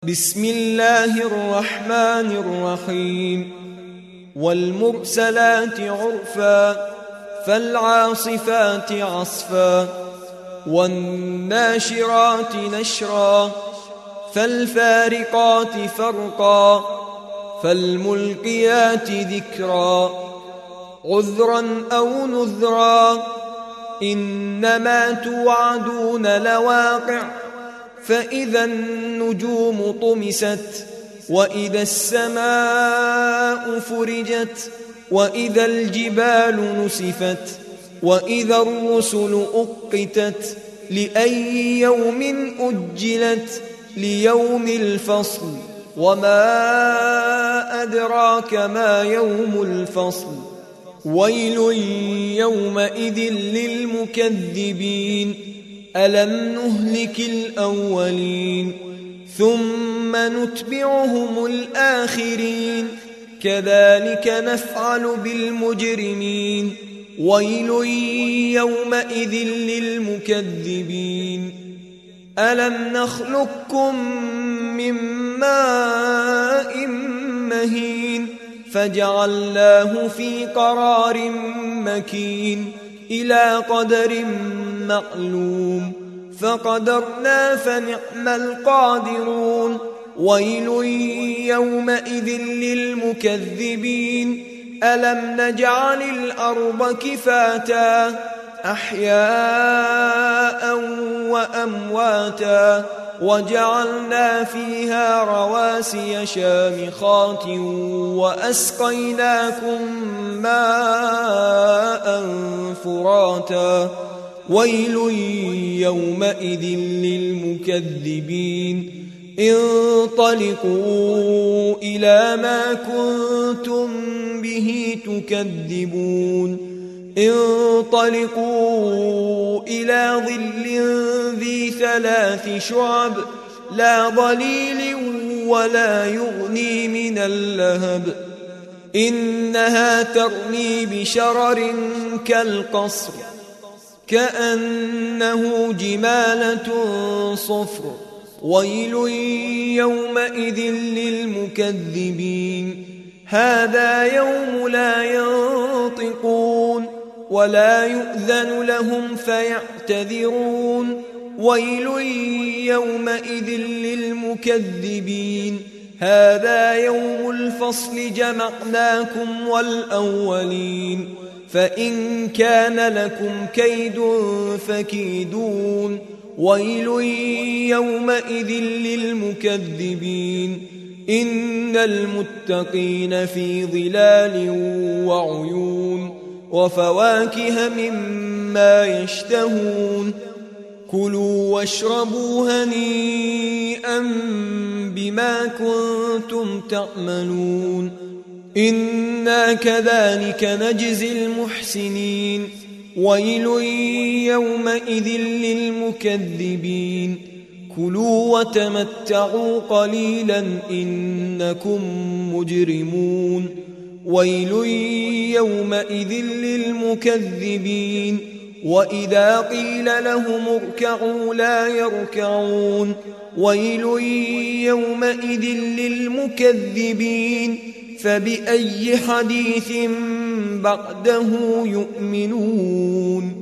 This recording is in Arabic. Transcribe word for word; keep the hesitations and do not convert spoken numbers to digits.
بسم الله الرحمن الرحيم والمرسلات عرفا فالعاصفات عصفا والناشرات نشرا فالفارقات فرقا فالملقيات ذكرا عذرا أو نذرا إنما توعدون لواقع فإذا النجوم طمست وإذا السماء فرجت وإذا الجبال نسفت وإذا الرسل أقتت لأي يوم أجلت ليوم الفصل وما أدراك ما يوم الفصل ويل يومئذ للمكذبين ألم نهلك الأولين ثم نتبعهم الآخرين كذلك نفعل بالمجرمين ويل يومئذ للمكذبين ألم نخلقكم من ماء مهين فجعلناه في قرار مكين إلى قدر معلوم فقدرنا فنعم القادرون ويل يومئذ للمكذبين ألم نجعل الأرض كفاتا أحياء وأمواتا وجعلنا فيها رواسي شامخات وأسقيناكم ماء فراتا ويل يومئذ للمكذبين انطلقوا إلى ما كنتم به تكذبون انطلقوا إلى ظل ذي ثلاث شعب لا ظليل ولا يغني من اللهب إنها ترمي بشرر كالقصر كأنه جمالة صفر ويل يومئذ للمكذبين هذا يوم لا ينطقون ولا يؤذن لهم فيعتذرون ويل يومئذ للمكذبين هذا يوم الفصل جمعناكم والأولين فإن كان لكم كيد فكيدون ويل يومئذ للمكذبين إن المتقين في ظلال وعيون وفواكه مما يشتهون كلوا واشربوا هنيئا بما كنتم تعملون إنا كذلك نجزي المحسنين ويل يومئذ للمكذبين كلوا وتمتعوا قليلا إنكم مجرمون ويل يومئذ للمكذبين وإذا قيل لهم اركعوا لا يركعون ويل يومئذ للمكذبين فبأي حديث بعده يؤمنون